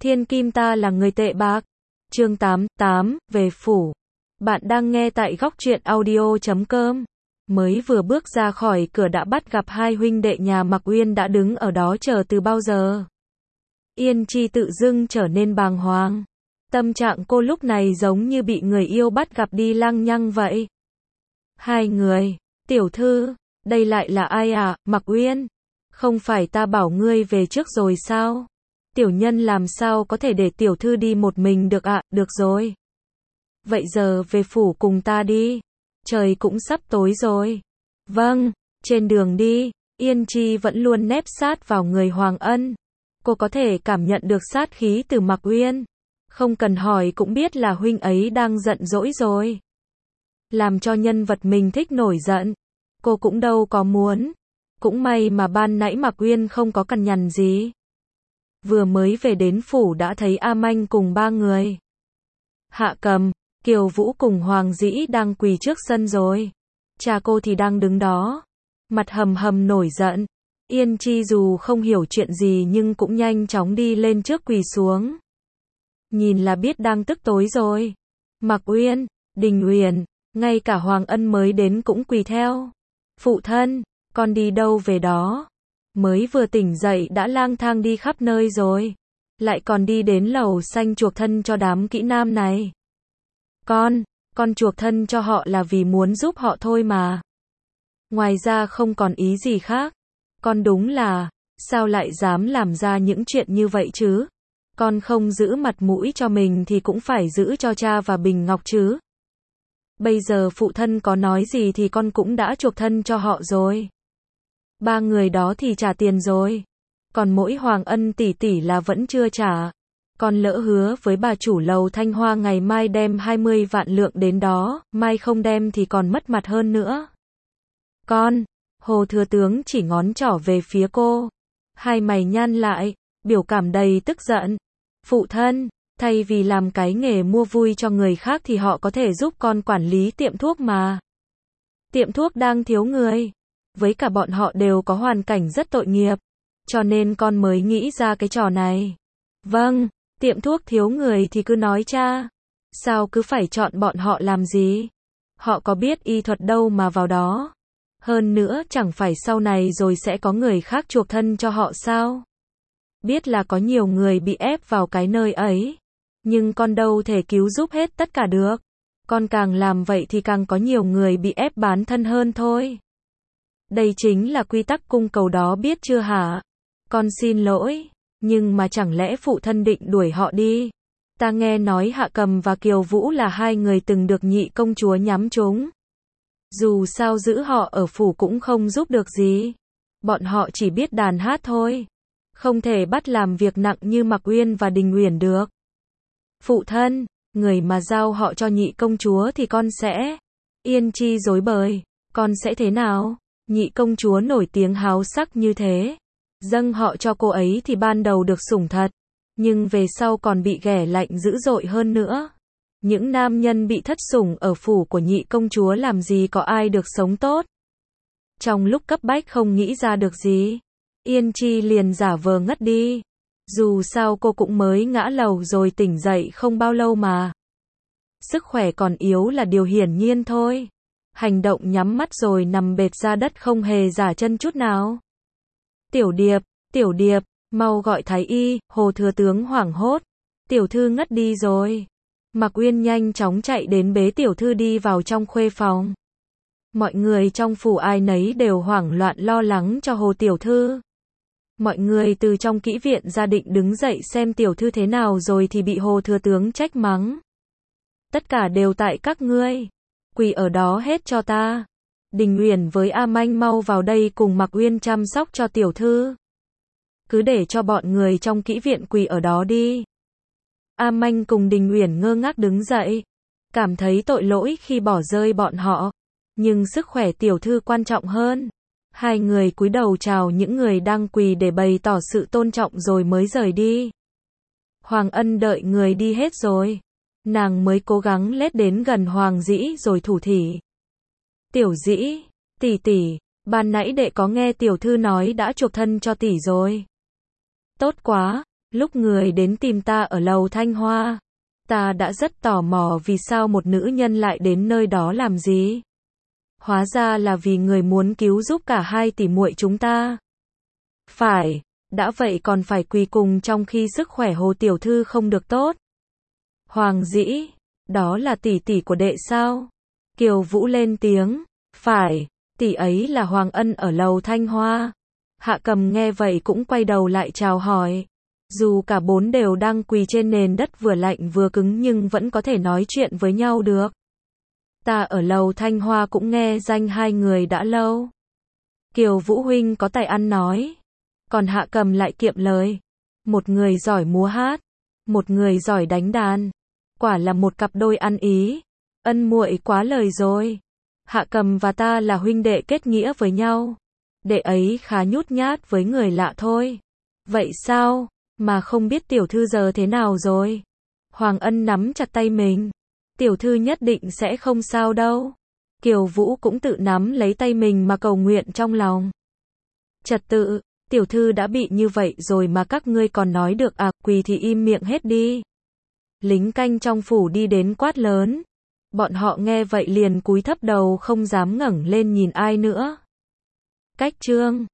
Thiên kim ta là người tệ bạc. Chương 88, về phủ. Bạn đang nghe tại góc truyện audio.com. Mới vừa bước ra khỏi cửa đã bắt gặp hai huynh đệ nhà Mạc Uyên đã đứng ở đó chờ từ bao giờ. Yên Chi tự dưng trở nên bàng hoàng. Tâm trạng cô lúc này giống như bị người yêu bắt gặp đi lăng nhăng vậy. Hai người, tiểu thư, đây lại là ai à, Mạc Uyên? Không phải ta bảo ngươi về trước rồi sao? Tiểu nhân làm sao có thể để tiểu thư đi một mình được ạ, được rồi. Vậy giờ về phủ cùng ta đi. Trời cũng sắp tối rồi. Vâng, trên đường đi, Yên Chi vẫn luôn nép sát vào người Hoàng Ân. Cô có thể cảm nhận được sát khí từ Mạc Uyên. Không cần hỏi cũng biết là huynh ấy đang giận dỗi rồi. Làm cho nhân vật mình thích nổi giận. Cô cũng đâu có muốn. Cũng may mà ban nãy Mạc Uyên không có cằn nhằn gì. Vừa mới về đến phủ đã thấy A Manh cùng ba người. Hạ Cầm, Kiều Vũ cùng Hoàng Dĩ đang quỳ trước sân rồi. Cha cô thì đang đứng đó. Mặt hầm hầm nổi giận. Yên Chi dù không hiểu chuyện gì nhưng cũng nhanh chóng đi lên trước quỳ xuống. Nhìn là biết đang tức tối rồi. Mạc Uyên, Đình Uyển, ngay cả Hoàng Ân mới đến cũng quỳ theo. Phụ thân, con đi đâu về đó? Mới vừa tỉnh dậy đã lang thang đi khắp nơi rồi. Lại còn đi đến lầu xanh chuộc thân cho đám kỹ nam này. Con chuộc thân cho họ là vì muốn giúp họ thôi mà. Ngoài ra không còn ý gì khác. Con đúng là, sao lại dám làm ra những chuyện như vậy chứ? Con không giữ mặt mũi cho mình thì cũng phải giữ cho cha và Bình Ngọc chứ. Bây giờ phụ thân có nói gì thì con cũng đã chuộc thân cho họ rồi. Ba người đó thì trả tiền rồi. Còn mỗi Hoàng Ân tỷ tỷ là vẫn chưa trả. Con lỡ hứa với bà chủ lầu Thanh Hoa ngày mai đem 20 vạn lượng đến đó, mai không đem thì còn mất mặt hơn nữa. Hồ thừa tướng chỉ ngón trỏ về phía cô. Hai mày nhăn lại, biểu cảm đầy tức giận. Phụ thân, thay vì làm cái nghề mua vui cho người khác thì họ có thể giúp con quản lý tiệm thuốc mà. Tiệm thuốc đang thiếu người. Với cả bọn họ đều có hoàn cảnh rất tội nghiệp. Cho nên con mới nghĩ ra cái trò này. Vâng, tiệm thuốc thiếu người thì cứ nói cha. Sao cứ phải chọn bọn họ làm gì? Họ có biết y thuật đâu mà vào đó. Hơn nữa chẳng phải sau này rồi sẽ có người khác chuộc thân cho họ sao? Biết là có nhiều người bị ép vào cái nơi ấy. Nhưng con đâu thể cứu giúp hết tất cả được. Con càng làm vậy thì càng có nhiều người bị ép bán thân hơn thôi. Đây chính là quy tắc cung cầu đó biết chưa hả? Con xin lỗi, nhưng mà chẳng lẽ phụ thân định đuổi họ đi? Ta nghe nói Hạ Cầm và Kiều Vũ là hai người từng được nhị công chúa nhắm trúng. Dù sao giữ họ ở phủ cũng không giúp được gì. Bọn họ chỉ biết đàn hát thôi. Không thể bắt làm việc nặng như Mạc Uyên và Đình Uyển được. Phụ thân, người mà giao họ cho nhị công chúa thì con sẽ... Yên Chi rối bời, con sẽ thế nào? Nhị công chúa nổi tiếng háo sắc như thế. Dâng họ cho cô ấy thì ban đầu được sủng thật. Nhưng về sau còn bị ghẻ lạnh dữ dội hơn nữa. Những nam nhân bị thất sủng ở phủ của nhị công chúa làm gì có ai được sống tốt. Trong lúc cấp bách không nghĩ ra được gì, Yên Chi liền giả vờ ngất đi. Dù sao cô cũng mới ngã lầu rồi tỉnh dậy không bao lâu mà. Sức khỏe còn yếu là điều hiển nhiên thôi. Hành động nhắm mắt rồi nằm bệt ra đất không hề giả chân chút nào. Tiểu Điệp, mau gọi thái y, Hồ thừa tướng hoảng hốt. Tiểu thư ngất đi rồi. Mạc Uyên nhanh chóng chạy đến bế tiểu thư đi vào trong khuê phòng. Mọi người trong phủ ai nấy đều hoảng loạn lo lắng cho Hồ tiểu thư. Mọi người từ trong kỹ viện ra định đứng dậy xem tiểu thư thế nào rồi thì bị Hồ thừa tướng trách mắng. Tất cả đều tại các ngươi. Quỳ ở đó hết cho ta. Đình Uyển với A Manh mau vào đây cùng Mạc Uyên chăm sóc cho tiểu thư. Cứ để cho bọn người trong kỹ viện quỳ ở đó đi. A Manh cùng Đình Uyển ngơ ngác đứng dậy. Cảm thấy tội lỗi khi bỏ rơi bọn họ. Nhưng sức khỏe tiểu thư quan trọng hơn. Hai người cúi đầu chào những người đang quỳ để bày tỏ sự tôn trọng rồi mới rời đi. Hoàng Ân đợi người đi hết rồi. Nàng mới cố gắng lết đến gần Hoàng Dĩ rồi thủ thỉ. Tiểu Dĩ, tỷ tỷ, ban nãy đệ có nghe tiểu thư nói đã chuộc thân cho tỷ rồi. Tốt quá, Lúc người đến tìm ta ở lầu Thanh Hoa, ta đã rất tò mò vì sao một nữ nhân lại đến nơi đó làm gì. Hóa ra là vì người muốn cứu giúp cả hai tỷ muội chúng ta. Phải, đã vậy còn phải quỳ cùng trong khi sức khỏe Hồ tiểu thư không được tốt. Hoàng Dĩ, đó là tỷ tỷ của đệ sao? Kiều Vũ lên tiếng, phải, tỷ ấy là Hoàng Ân ở lầu Thanh Hoa. Hạ Cầm nghe vậy cũng quay đầu lại chào hỏi. Dù cả bốn đều đang quỳ trên nền đất vừa lạnh vừa cứng nhưng vẫn có thể nói chuyện với nhau được. Ta ở lầu Thanh Hoa cũng nghe danh hai người đã lâu. Kiều Vũ huynh có tài ăn nói. Còn Hạ Cầm lại kiệm lời. Một người giỏi múa hát, một người giỏi đánh đàn. Quả là một cặp đôi ăn ý. Ân muội quá lời rồi. Hạ Cầm và ta là huynh đệ kết nghĩa với nhau. Đệ ấy khá nhút nhát với người lạ thôi. Vậy sao, mà không biết tiểu thư giờ thế nào rồi? Hoàng Ân nắm chặt tay mình. Tiểu thư nhất định sẽ không sao đâu. Kiều Vũ cũng tự nắm lấy tay mình mà cầu nguyện trong lòng. Trật tự, tiểu thư đã bị như vậy rồi mà các ngươi còn nói được à, quỳ thì im miệng hết đi. Lính canh trong phủ đi đến quát lớn. Bọn họ nghe vậy liền cúi thấp đầu không dám ngẩng lên nhìn ai nữa. Cách chương